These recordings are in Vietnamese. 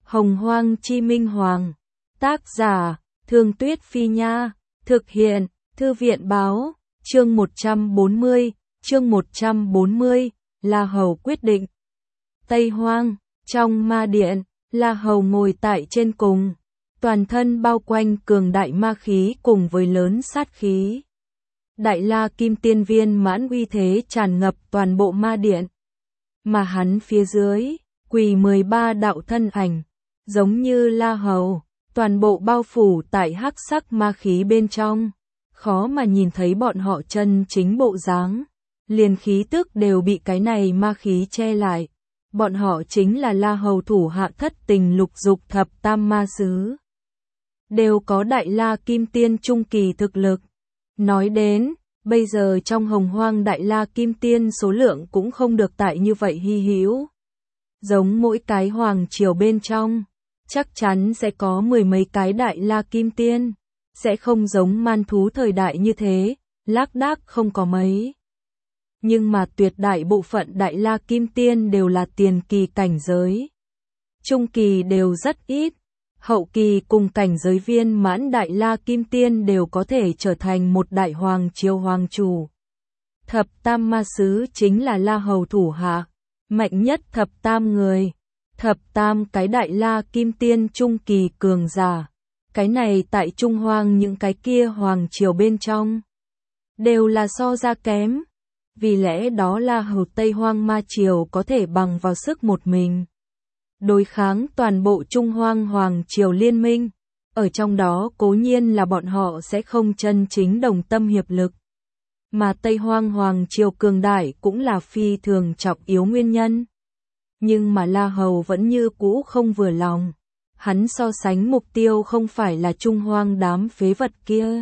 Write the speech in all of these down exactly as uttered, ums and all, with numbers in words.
Hồng Hoang Chi Minh Hoàng. Tác giả, Thương Tuyết Phi Nha. Thực hiện, Thư viện Báo. Chương một trăm bốn mươi, chương một trăm bốn mươi, La Hầu quyết định. Tây Hoang, trong ma điện, La Hầu ngồi tại trên cùng, toàn thân bao quanh cường đại ma khí cùng với lớn sát khí. Đại La Kim Tiên Viên mãn uy thế tràn ngập toàn bộ ma điện. Mà hắn phía dưới, quỳ mười ba đạo thân ảnh, giống như La Hầu, toàn bộ bao phủ tại hắc sắc ma khí bên trong. Khó mà nhìn thấy bọn họ chân chính bộ dáng, liền khí tức đều bị cái này ma khí che lại. Bọn họ chính là La Hầu thủ hạ thất tình lục dục thập tam ma sứ. Đều có Đại La Kim Tiên trung kỳ thực lực. Nói đến, bây giờ trong Hồng Hoang Đại La Kim Tiên số lượng cũng không được tại như vậy hy hữu. Giống mỗi cái hoàng triều bên trong, chắc chắn sẽ có mười mấy cái Đại La Kim Tiên. Sẽ không giống man thú thời đại như thế, lác đác không có mấy. Nhưng mà tuyệt đại bộ phận Đại La Kim Tiên đều là tiền kỳ cảnh giới. Trung kỳ đều rất ít. Hậu kỳ cùng cảnh giới viên mãn Đại La Kim Tiên đều có thể trở thành một đại hoàng triều hoàng chủ. Thập tam ma sứ chính là La Hầu thủ hạ, mạnh nhất thập tam người. Thập tam cái Đại La Kim Tiên trung kỳ cường giả. Cái này tại Trung Hoang những cái kia hoàng triều bên trong đều là so ra kém. Vì lẽ đó La Hầu Tây Hoang ma triều có thể bằng vào sức một mình đối kháng toàn bộ Trung Hoang hoàng triều liên minh. Ở trong đó cố nhiên là bọn họ sẽ không chân chính đồng tâm hiệp lực. Mà Tây Hoang hoàng triều cường đại cũng là phi thường trọng yếu nguyên nhân. Nhưng mà La Hầu vẫn như cũ không vừa lòng. Hắn so sánh mục tiêu không phải là Trung Hoang đám phế vật kia,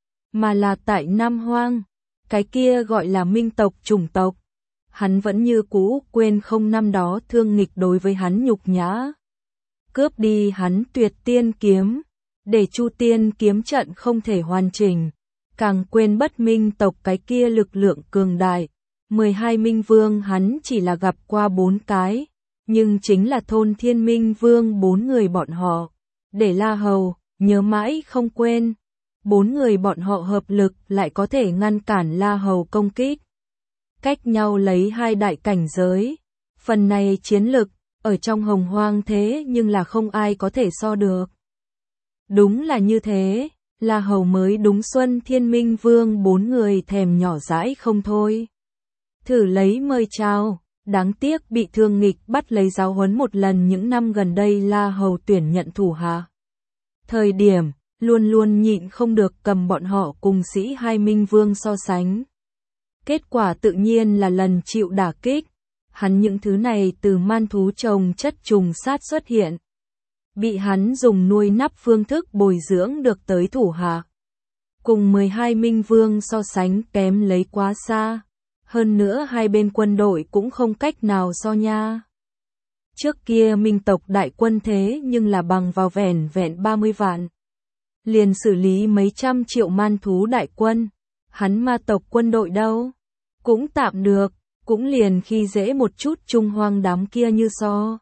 mà là tại Nam Hoang, cái kia gọi là minh tộc chủng tộc. Hắn vẫn như cũ quên không năm đó thương nghịch đối với hắn nhục nhã. Cướp đi hắn tuyệt tiên kiếm, để Chu Tiên kiếm trận không thể hoàn chỉnh. Càng quên bất minh tộc cái kia lực lượng cường đại. mười hai minh vương hắn chỉ là gặp qua bốn cái. Nhưng chính là thôn Thiên Minh Vương bốn người bọn họ, để La Hầu nhớ mãi không quên. Bốn người bọn họ hợp lực lại có thể ngăn cản La Hầu công kích. Cách nhau lấy hai đại cảnh giới. Phần này chiến lực, ở trong Hồng Hoang thế nhưng là không ai có thể so được. Đúng là như thế, La Hầu mới đúng Xuân Thiên Minh Vương bốn người thèm nhỏ dãi không thôi. Thử lấy mời chào. Đáng tiếc bị thương nghịch bắt lấy giáo huấn một lần những năm gần đây La Hầu tuyển nhận thủ hạ. Thời điểm, luôn luôn nhịn không được cầm bọn họ cùng sĩ hai minh vương so sánh. Kết quả tự nhiên là lần chịu đả kích. Hắn những thứ này từ man thú trồng chất trùng sát xuất hiện. Bị hắn dùng nuôi nắp phương thức bồi dưỡng được tới thủ hạ. Cùng mười hai minh vương so sánh kém lấy quá xa. Hơn nữa hai bên quân đội cũng không cách nào so nha. Trước kia minh tộc đại quân thế nhưng là bằng vào vẻn vẹn ba mươi vạn. Liền xử lý mấy trăm triệu man thú đại quân. Hắn ma tộc quân đội đâu? Cũng tạm được, cũng liền khi dễ một chút Trung Hoang đám kia như so.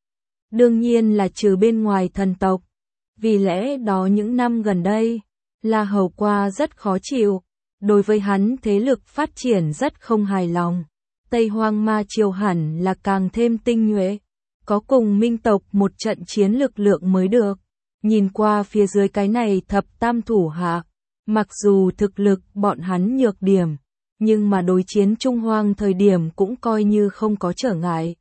Đương nhiên là trừ bên ngoài thần tộc. Vì lẽ đó những năm gần đây, La Hầu qua rất khó chịu. Đối với hắn thế lực phát triển rất không hài lòng. Tây Hoang ma triều hẳn là càng thêm tinh nhuệ. Có cùng minh tộc một trận chiến lực lượng mới được. Nhìn qua phía dưới cái này thập tam thủ hạ. Mặc dù thực lực bọn hắn nhược điểm. Nhưng mà đối chiến Trung Hoang thời điểm cũng coi như không có trở ngại.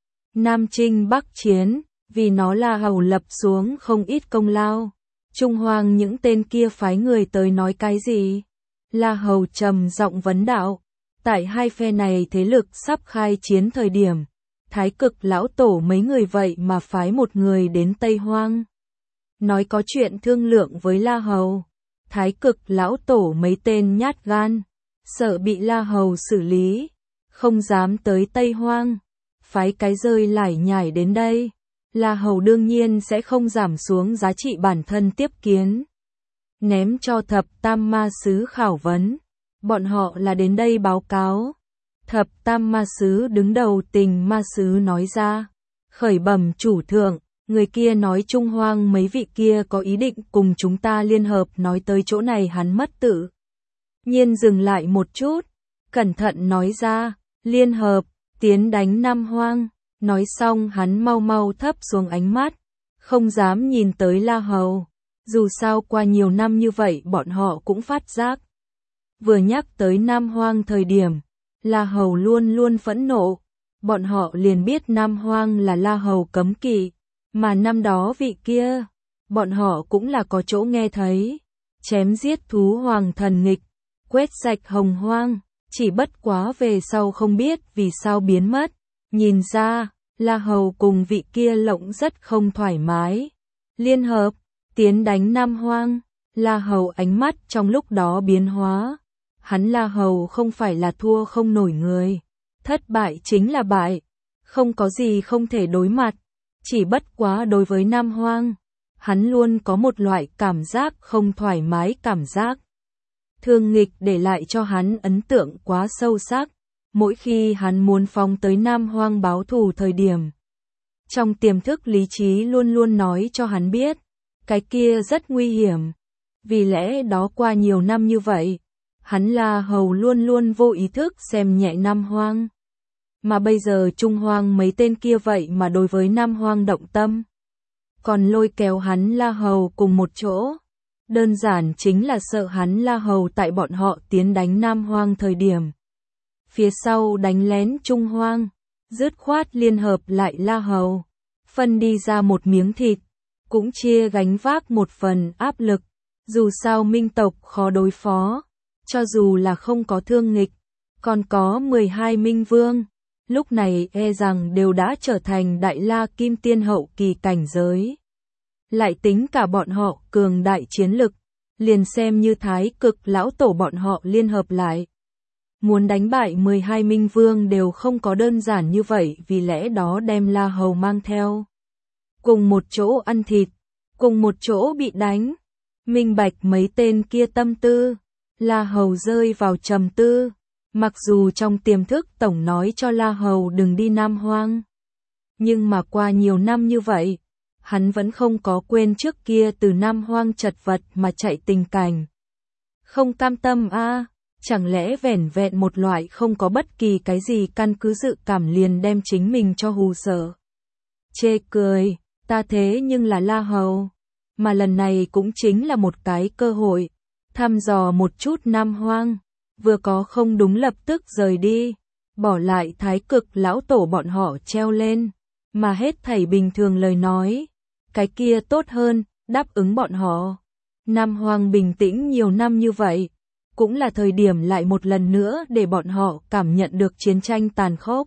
Nam Trinh Bắc Chiến. Vì nó La Hầu lập xuống không ít công lao. Trung Hoang những tên kia phái người tới nói cái gì? La Hầu trầm giọng vấn đạo, tại hai phe này thế lực sắp khai chiến thời điểm, Thái Cực lão tổ mấy người vậy mà phái một người đến Tây Hoang. Nói có chuyện thương lượng với La Hầu, Thái Cực lão tổ mấy tên nhát gan, sợ bị La Hầu xử lý, không dám tới Tây Hoang, phái cái rơi lải nhải đến đây. La Hầu đương nhiên sẽ không giảm xuống giá trị bản thân tiếp kiến. Ném cho thập tam ma sứ khảo vấn. Bọn họ là đến đây báo cáo. Thập tam ma sứ đứng đầu Tình ma sứ nói ra. Khởi bẩm chủ thượng, Người kia nói Trung Hoang mấy vị kia có ý định cùng chúng ta liên hợp, nói tới chỗ này hắn mất tự nhiên dừng lại một chút, cẩn thận nói ra, liên hợp, tiến đánh Nam Hoang. Nói xong hắn mau mau thấp xuống ánh mắt, không dám nhìn tới La Hầu. Dù sao qua nhiều năm như vậy bọn họ cũng phát giác. Vừa nhắc tới Nam Hoang thời điểm, La Hầu luôn luôn phẫn nộ. Bọn họ liền biết Nam Hoang là La Hầu cấm kỵ, mà năm đó vị kia, bọn họ cũng là có chỗ nghe thấy. Chém giết thú hoàng thần nghịch, quét sạch hồng hoang, chỉ bất quá về sau không biết vì sao biến mất. Nhìn ra, La Hầu cùng vị kia lộng rất không thoải mái. Liên hợp, tiến đánh Nam Hoang, La Hầu ánh mắt trong lúc đó biến hóa. Hắn La Hầu không phải là thua không nổi người. Thất bại chính là bại, không có gì không thể đối mặt. Chỉ bất quá đối với Nam Hoang, hắn luôn có một loại cảm giác không thoải mái, cảm giác thương nghịch để lại cho hắn ấn tượng quá sâu sắc. Mỗi khi hắn muốn phóng tới Nam Hoang báo thù thời điểm, trong tiềm thức lý trí luôn luôn nói cho hắn biết, cái kia rất nguy hiểm. Vì lẽ đó qua nhiều năm như vậy, hắn La Hầu luôn luôn vô ý thức xem nhẹ Nam Hoang. Mà bây giờ Trung Hoang mấy tên kia vậy mà đối với Nam Hoang động tâm, còn lôi kéo hắn La Hầu cùng một chỗ. Đơn giản chính là sợ hắn La Hầu tại bọn họ tiến đánh Nam Hoang thời điểm, phía sau đánh lén Trung Hoang, dứt khoát liên hợp lại La Hầu, phân đi ra một miếng thịt, cũng chia gánh vác một phần áp lực. Dù sao minh tộc khó đối phó, cho dù là không có thương nghịch, còn có mười hai minh vương, lúc này e rằng đều đã trở thành đại la kim tiên hậu kỳ cảnh giới. Lại tính cả bọn họ cường đại chiến lực, liền xem như Thái Cực lão tổ bọn họ liên hợp lại, muốn đánh bại mười hai minh vương đều không có đơn giản như vậy, vì lẽ đó đem La Hầu mang theo. Cùng một chỗ ăn thịt, cùng một chỗ bị đánh, minh bạch mấy tên kia tâm tư, La Hầu rơi vào trầm tư. Mặc dù trong tiềm thức tổng nói cho La Hầu đừng đi Nam Hoang, nhưng mà qua nhiều năm như vậy, hắn vẫn không có quên trước kia từ Nam Hoang chật vật mà chạy tình cảnh. Không cam tâm a, à, chẳng lẽ vẻn vẹn một loại không có bất kỳ cái gì căn cứ dự cảm liền đem chính mình cho hù sợ. Chê cười, ta thế nhưng là La Hầu, mà lần này cũng chính là một cái cơ hội, thăm dò một chút Nam Hoang, vừa có không đúng lập tức rời đi, bỏ lại Thái Cực lão tổ bọn họ treo lên, mà hết thảy bình thường lời nói, cái kia tốt hơn, đáp ứng bọn họ. Nam Hoang bình tĩnh nhiều năm như vậy, cũng là thời điểm lại một lần nữa để bọn họ cảm nhận được chiến tranh tàn khốc.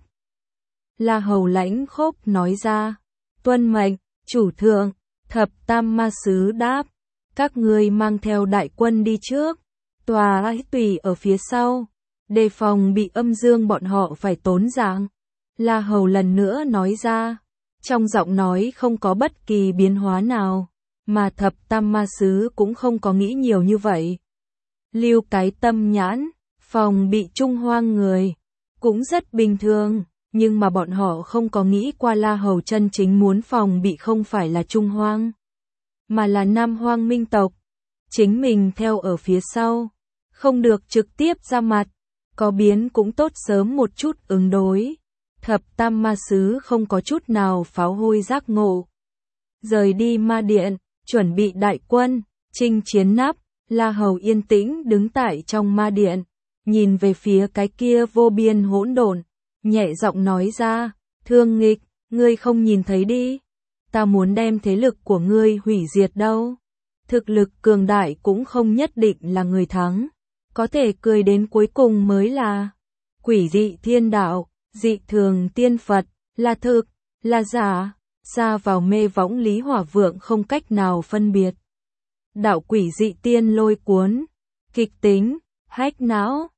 La Hầu lãnh khốc nói ra, tuân mệnh, chủ thượng. Thập Tam Ma Sứ đáp, các ngươi mang theo đại quân đi trước, tòa ấy tùy ở phía sau, đề phòng bị âm dương bọn họ phải tốn dạng. La Hầu lần nữa nói ra, trong giọng nói không có bất kỳ biến hóa nào, mà Thập Tam Ma Sứ cũng không có nghĩ nhiều như vậy. Lưu cái tâm nhãn, phòng bị Trung Hoang người, cũng rất bình thường, nhưng mà bọn họ không có nghĩ qua La Hầu chân chính muốn phòng bị không phải là Trung Hoang, mà là Nam Hoang minh tộc. Chính mình theo ở phía sau, không được trực tiếp ra mặt, có biến cũng tốt sớm một chút ứng đối. Thập Tam Ma Sứ không có chút nào pháo hôi giác ngộ. Rời đi ma điện, chuẩn bị đại quân, chinh chiến nắp, La Hầu yên tĩnh đứng tại trong ma điện, nhìn về phía cái kia vô biên hỗn độn, nhẹ giọng nói ra, thương nghịch, ngươi không nhìn thấy đi, ta muốn đem thế lực của ngươi hủy diệt đâu. Thực lực cường đại cũng không nhất định là người thắng, có thể cười đến cuối cùng mới là quỷ dị thiên đạo, dị thường tiên Phật, là thực, là giả, xa vào mê võng Lý Hỏa Vượng không cách nào phân biệt. Đạo quỷ dị tiên lôi cuốn, kịch tính, hách não.